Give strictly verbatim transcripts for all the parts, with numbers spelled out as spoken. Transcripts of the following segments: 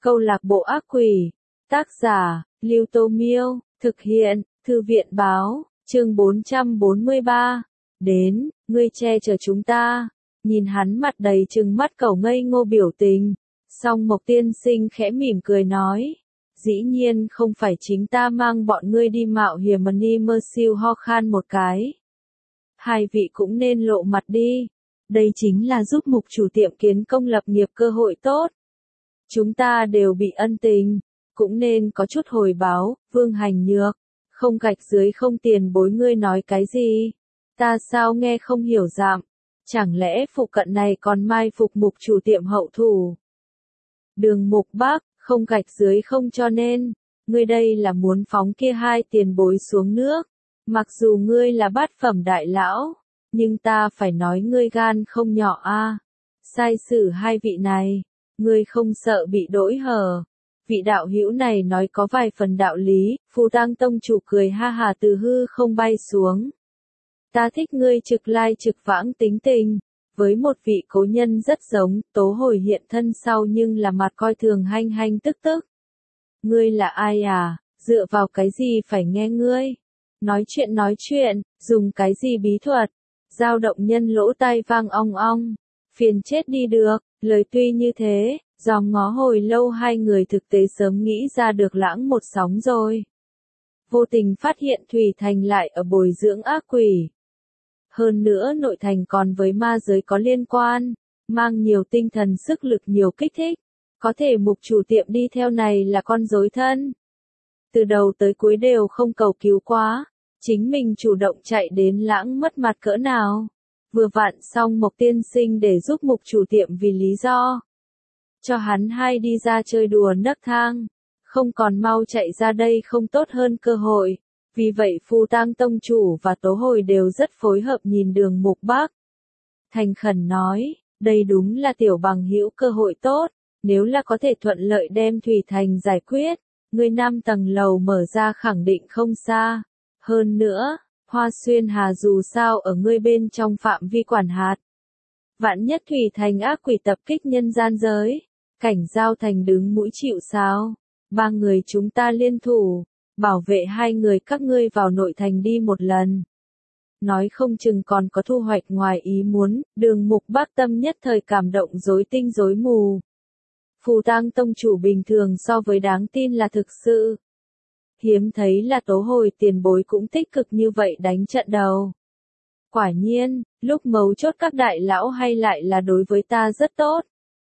Câu lạc bộ ác quỷ. Tác giả, Lưu Tô Miêu. Thực hiện, Thư viện Báo. Chương bốn trăm bốn mươi ba. Đến, ngươi che chở chúng ta. Nhìn hắn mặt đầy trừng mắt cẩu ngây ngô biểu tình. Song Mộc Tiên Sinh khẽ mỉm cười nói. Dĩ nhiên không phải chính ta mang bọn ngươi đi mạo hiểm. Ni Mơ Siêu ho khan một cái. Hai vị cũng nên lộ mặt đi. Đây chính là giúp mục chủ tiệm kiến công lập nghiệp cơ hội tốt. Chúng ta đều bị ân tình, cũng nên có chút hồi báo. Vương Hành Nhược, không gạch dưới không tiền bối, ngươi nói cái gì? Ta sao nghe không hiểu dạm? Chẳng lẽ phụ cận này còn mai phục mục chủ tiệm hậu thủ? Đường Mục Bác, không gạch dưới không, cho nên, ngươi đây là muốn phóng kia hai tiền bối xuống nước. Mặc dù ngươi là bát phẩm đại lão, nhưng ta phải nói ngươi gan không nhỏ a. Sai xử hai vị này, ngươi không sợ bị đỗi hở. Vị đạo hữu này nói có vài phần đạo lý. Phù Tang tông chủ cười ha hà từ hư không bay xuống. Ta thích ngươi trực lai trực vãng tính tình, với một vị cố nhân rất giống. Tố Hồi hiện thân sau nhưng là mặt coi thường, hanh hanh tức tức. Ngươi là ai à, dựa vào cái gì phải nghe ngươi? Nói chuyện nói chuyện, dùng cái gì bí thuật? Dao động nhân lỗ tai vang ong ong. Phiền chết đi được. Lời tuy như thế, dòm ngó hồi lâu hai người thực tế sớm nghĩ ra được lãng một sóng rồi. Vô tình phát hiện Thủy Thành lại ở bồi dưỡng ác quỷ. Hơn nữa nội thành còn với ma giới có liên quan, mang nhiều tinh thần sức lực, nhiều kích thích. Có thể mục chủ tiệm đi theo này là con rối thân. Từ đầu tới cuối đều không cầu cứu quá, chính mình chủ động chạy đến, lãng mất mặt cỡ nào. Vừa vặn xong Mộc Tiên Sinh để giúp mục chủ tiệm vì lý do cho hắn hai đi ra chơi đùa nấc thang, không còn mau chạy ra đây không tốt hơn cơ hội. Vì vậy Phù Tang tông chủ và Tố Hồi đều rất phối hợp, nhìn Đường Mục Bác thành khẩn nói, đây đúng là tiểu bằng hữu cơ hội tốt, nếu là có thể thuận lợi đem Thủy Thành giải quyết, người năm tầng lầu mở ra khẳng định không xa. Hơn nữa, Hoa Xuyên Hà dù sao ở ngươi bên trong phạm vi quản hạt. Vạn nhất Thủy Thành ác quỷ tập kích nhân gian giới, Cảnh Giao Thành đứng mũi chịu sào. Ba người chúng ta liên thủ, bảo vệ hai người các ngươi vào nội thành đi một lần. Nói không chừng còn có thu hoạch ngoài ý muốn. Đường Mục Bác tâm nhất thời cảm động, rối tinh rối mù. Phù Tang tông chủ bình thường so với đáng tin là thực sự. Hiếm thấy là Tố Hồi tiền bối cũng tích cực như vậy đánh trận đầu. Quả nhiên, lúc mấu chốt các đại lão hay lại là đối với ta rất tốt.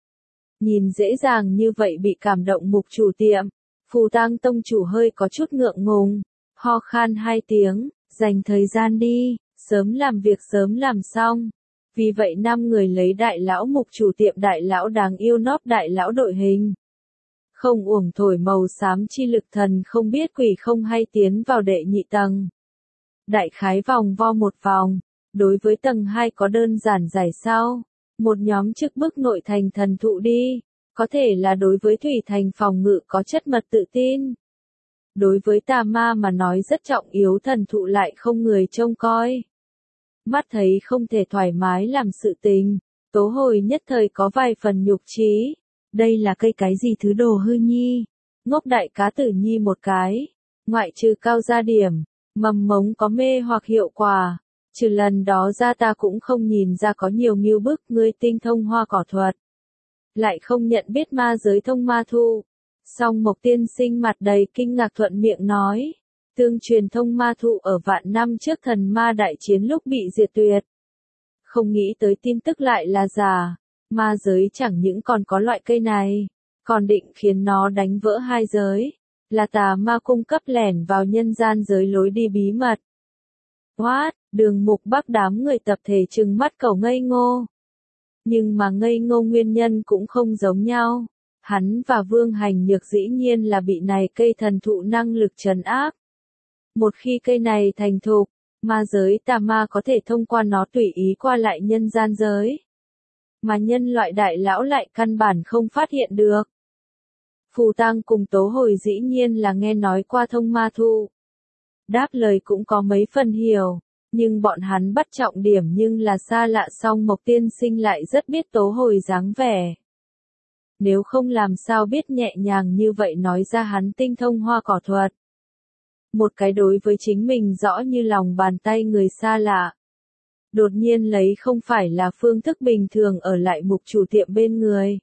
Nhìn dễ dàng như vậy bị cảm động mục chủ tiệm, Phù Tang tông chủ hơi có chút ngượng ngùng, ho khan hai tiếng, dành thời gian đi, sớm làm việc sớm làm xong. Vì vậy năm người lấy đại lão mục chủ tiệm, đại lão đáng yêu nóp đại lão đội hình. Không uổng thổi màu xám chi lực, thần không biết quỷ không hay tiến vào đệ nhị tầng. Đại khái vòng vo một vòng, đối với tầng hai có đơn giản giải sao, một nhóm chức bức nội thành thần thụ đi, có thể là đối với Thủy Thành phòng ngự có chất mật tự tin. Đối với tà ma mà nói rất trọng yếu, thần thụ lại không người trông coi. Mắt thấy không thể thoải mái làm sự tình, Tố Hồi nhất thời có vài phần nhục trí. Đây là cây cái gì thứ đồ hư nhi, ngốc đại cá tử nhi một cái, ngoại trừ cao gia điểm, mầm mống có mê hoặc hiệu quả, trừ lần đó ra ta cũng không nhìn ra có nhiều ngưu bức. Ngươi tinh thông hoa cỏ thuật, lại không nhận biết ma giới thông ma thu. Song Mộc Tiên Sinh mặt đầy kinh ngạc thuận miệng nói, tương truyền thông ma thụ ở vạn năm trước thần ma đại chiến lúc bị diệt tuyệt. Không nghĩ tới tin tức lại là giả. Ma giới chẳng những còn có loại cây này, còn định khiến nó đánh vỡ hai giới, là tà ma cung cấp lẻn vào nhân gian giới lối đi bí mật. What? Đường Mục Bác đám người tập thể trừng mắt cẩu ngây ngô. Nhưng mà ngây ngô nguyên nhân cũng không giống nhau. Hắn và Vương Hành Nhược dĩ nhiên là bị này cây thần thụ năng lực trấn áp. Một khi cây này thành thục, ma giới tà ma có thể thông qua nó tùy ý qua lại nhân gian giới. Mà nhân loại đại lão lại căn bản không phát hiện được. Phù Tang cùng Tố Hồi dĩ nhiên là nghe nói qua thông ma thụ. Đáp lời cũng có mấy phần hiểu, nhưng bọn hắn bắt trọng điểm nhưng là xa lạ. Song Mộc Tiên Sinh lại rất biết Tố Hồi dáng vẻ. nếu không làm sao biết nhẹ nhàng như vậy nói ra hắn tinh thông hoa cỏ thuật. Một cái đối với chính mình rõ như lòng bàn tay người xa lạ. Đột nhiên lấy không phải là phương thức bình thường ở lại mục chủ tiệm bên người.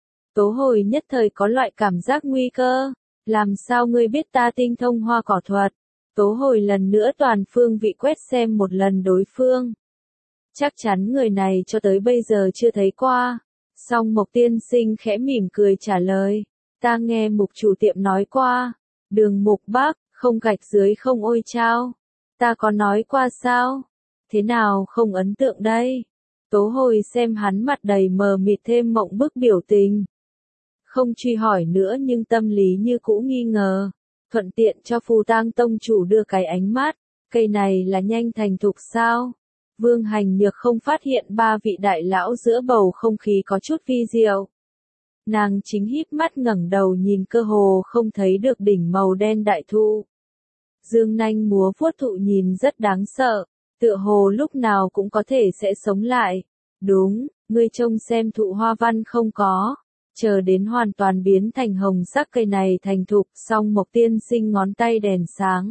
Tố Hồi nhất thời có loại cảm giác nguy cơ, làm sao ngươi biết ta tinh thông hoa cỏ thuật? Tố Hồi lần nữa toàn phương vị quét xem một lần đối phương. Chắc chắn người này cho tới bây giờ chưa thấy qua. Song Mộc tiên sinh khẽ mỉm cười trả lời, ta nghe mục chủ tiệm nói qua, Đường Mục Bác, không gạch dưới không ôi trao. Ta có nói qua sao? Thế nào không ấn tượng đây? Tố Hồi xem hắn mặt đầy mờ mịt thêm mộng bức biểu tình. Không truy hỏi nữa nhưng tâm lý như cũ nghi ngờ. Thuận tiện cho Phù Tang tông chủ đưa cái ánh mắt. Cây này là nhanh thành thục sao? Vương Hành Nhược không phát hiện ba vị đại lão giữa bầu không khí có chút vi diệu. Nàng chính híp mắt ngẩng đầu nhìn cơ hồ không thấy được đỉnh màu đen đại thụ. Dương nanh múa vuốt thụ nhìn rất đáng sợ, tựa hồ lúc nào cũng có thể sẽ sống lại. Đúng, ngươi trông xem thụ hoa văn không có, chờ đến hoàn toàn biến thành hồng sắc cây này thành thục, xong Mộc tiên sinh ngón tay đèn sáng.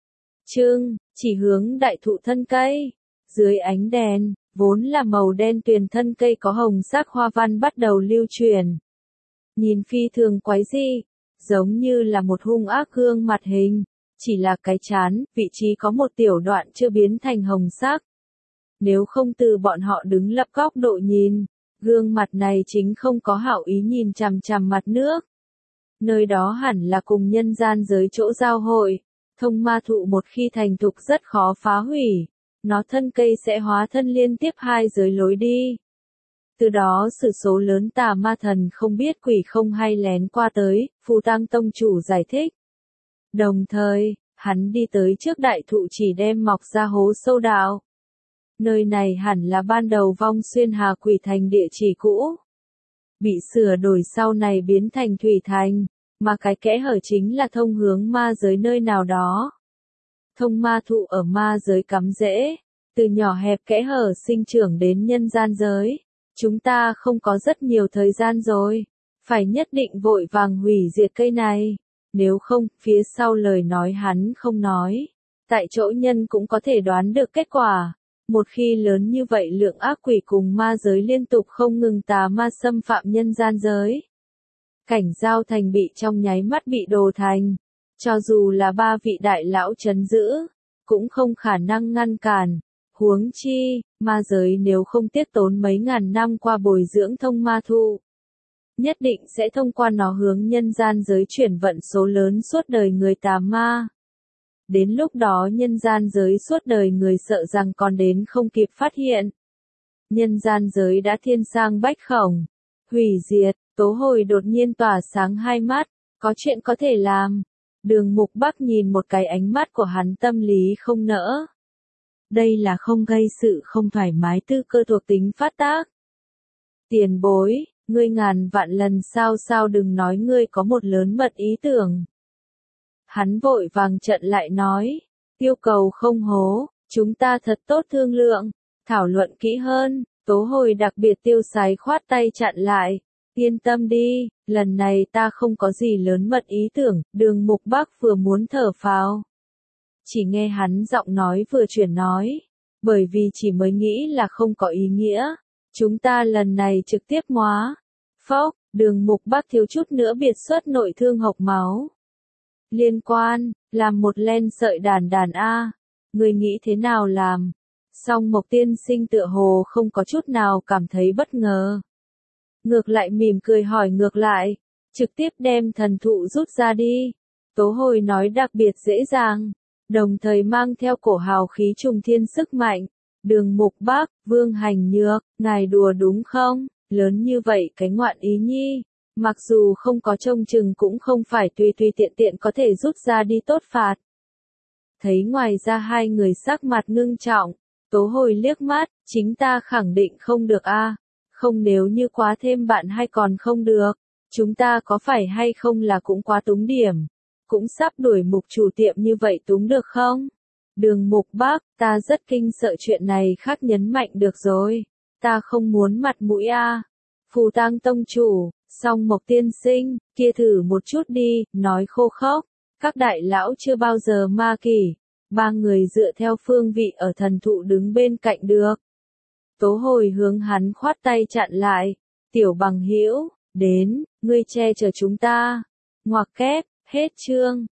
Trương, chỉ hướng đại thụ thân cây. Dưới ánh đèn, vốn là màu đen tuyền thân cây có hồng sắc hoa văn bắt đầu lưu truyền. Nhìn phi thường quái dị, giống như là một hung ác gương mặt hình, chỉ là cái trán, vị trí có một tiểu đoạn chưa biến thành hồng sắc. Nếu không từ bọn họ đứng lập góc độ nhìn, gương mặt này chính không có hảo ý nhìn chằm chằm mặt nước. Nơi đó hẳn là cùng nhân gian giới chỗ giao hội, thông ma thụ một khi thành thục rất khó phá hủy. Nó thân cây sẽ hóa thân liên tiếp hai giới lối đi. Từ đó sự số lớn tà ma thần không biết quỷ không hay lén qua tới, Phù Tang tông chủ giải thích. Đồng thời, hắn đi tới trước đại thụ chỉ đem mọc ra hố sâu đạo. Nơi này hẳn là ban đầu Vong Xuyên Hà Quỷ Thành địa chỉ cũ. Bị sửa đổi sau này biến thành Thủy Thành, mà cái kẽ hở chính là thông hướng ma giới nơi nào đó. Thông ma thụ ở ma giới cắm rễ, từ nhỏ hẹp kẽ hở sinh trưởng đến nhân gian giới. Chúng ta không có rất nhiều thời gian rồi, phải nhất định vội vàng hủy diệt cây này. Nếu không, phía sau lời nói hắn không nói. Tại chỗ nhân cũng có thể đoán được kết quả. Một khi lớn như vậy lượng ác quỷ cùng ma giới liên tục không ngừng tà ma xâm phạm nhân gian giới. Cảnh Giao Thành bị trong nháy mắt bị đồ thành. Cho dù là ba vị đại lão trấn giữ, cũng không khả năng ngăn cản. Huống chi, ma giới nếu không tiếc tốn mấy ngàn năm qua bồi dưỡng thông ma thụ, nhất định sẽ thông qua nó hướng nhân gian giới chuyển vận số lớn suốt đời người tà ma. Đến lúc đó nhân gian giới suốt đời người sợ rằng còn đến không kịp phát hiện. Nhân gian giới đã thiên sang bách khổng, hủy diệt. Tố Hồi đột nhiên tỏa sáng hai mắt, có chuyện có thể làm. Đường Mục Bắc nhìn một cái ánh mắt của hắn tâm lý không nỡ. Đây là không gây sự không thoải mái tư cơ thuộc tính phát tác. Tiền bối, ngươi ngàn vạn lần sao sao đừng nói ngươi có một lớn mật ý tưởng. Hắn vội vàng trận lại nói, yêu cầu không hố, chúng ta thật tốt thương lượng, thảo luận kỹ hơn. Tố Hồi đặc biệt tiêu sái khoát tay chặn lại. Yên tâm đi, lần này ta không có gì lớn mật ý tưởng. Đường Mục Bắc vừa muốn thở phào, chỉ nghe hắn giọng nói vừa chuyển nói, bởi vì chỉ mới nghĩ là không có ý nghĩa. Chúng ta lần này trực tiếp móa. Phốc, Đường Mục Bắc thiếu chút nữa biệt xuất nội thương hộc máu. Liên quan, làm một len sợi đàn đàn A. Người nghĩ thế nào làm? Song Mộc tiên sinh tựa hồ không có chút nào cảm thấy bất ngờ. Ngược lại mỉm cười hỏi ngược lại, trực tiếp đem thần thụ rút ra đi. Tố Hồi nói đặc biệt dễ dàng, đồng thời mang theo cổ hào khí trùng thiên sức mạnh. Đường Mục Bắc, Vương Hành Nhược, ngài đùa đúng không? Lớn như vậy cái ngoạn ý nhi, mặc dù không có trông chừng cũng không phải tùy tùy tiện tiện có thể rút ra đi tốt phạt. Thấy ngoài ra hai người sắc mặt ngưng trọng, Tố Hồi liếc mắt, chính ta khẳng định không được a. Không, nếu như quá thêm bạn hay còn không được, chúng ta có phải hay không là cũng quá túng điểm, cũng sắp đuổi mục chủ tiệm như vậy túng được không? Đường Mục Bắc, ta rất kinh sợ chuyện này khác nhấn mạnh được rồi, ta không muốn mặt mũi a. Phù Tang tông chủ, Song Mộc tiên sinh, kia thử một chút đi, nói khô khốc. Các đại lão chưa bao giờ ma kỷ. Ba người dựa theo phương vị ở thần thụ đứng bên cạnh được. Tố Hồi hướng hắn khoát tay chặn lại. Tiểu bằng hữu, đến, ngươi che chở chúng ta. Ngoặc kép, hết chương.